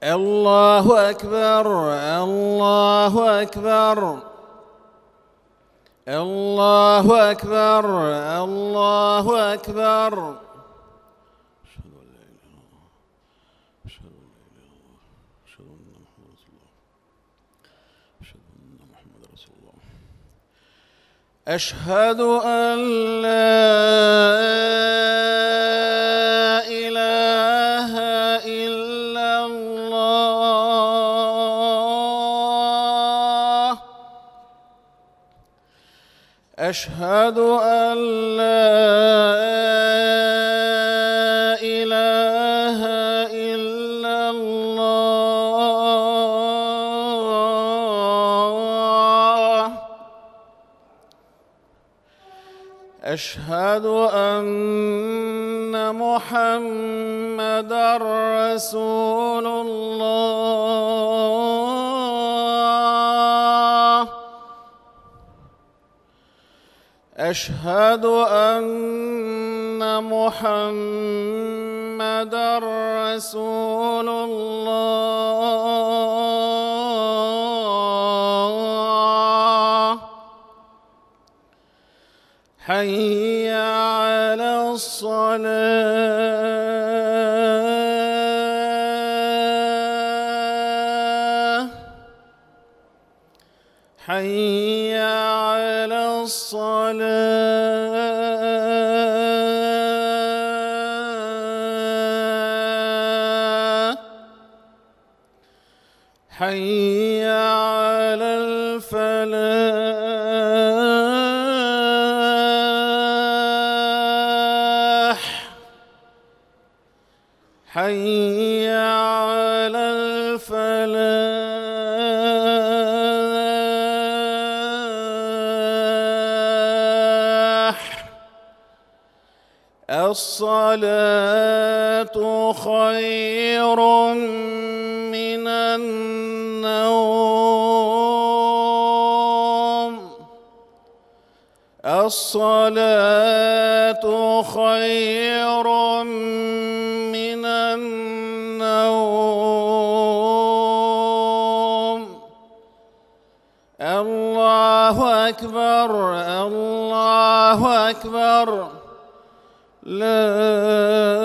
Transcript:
الله أكبر الله أكبر الله أكبر الله أكبر. أشهد أن لا إله إلا الله. أشهد أن لا إله إلا الله. أشهد أن محمدًا رسول الله. أشهد أن محمدًا رسول الله. حي على الصلاة. حي على الصلاة. حي على الفلاح. حي على الفلاح. الصلاة خير من النوم. الصلاة خير من النوم. الله أكبر الله أكبر. لا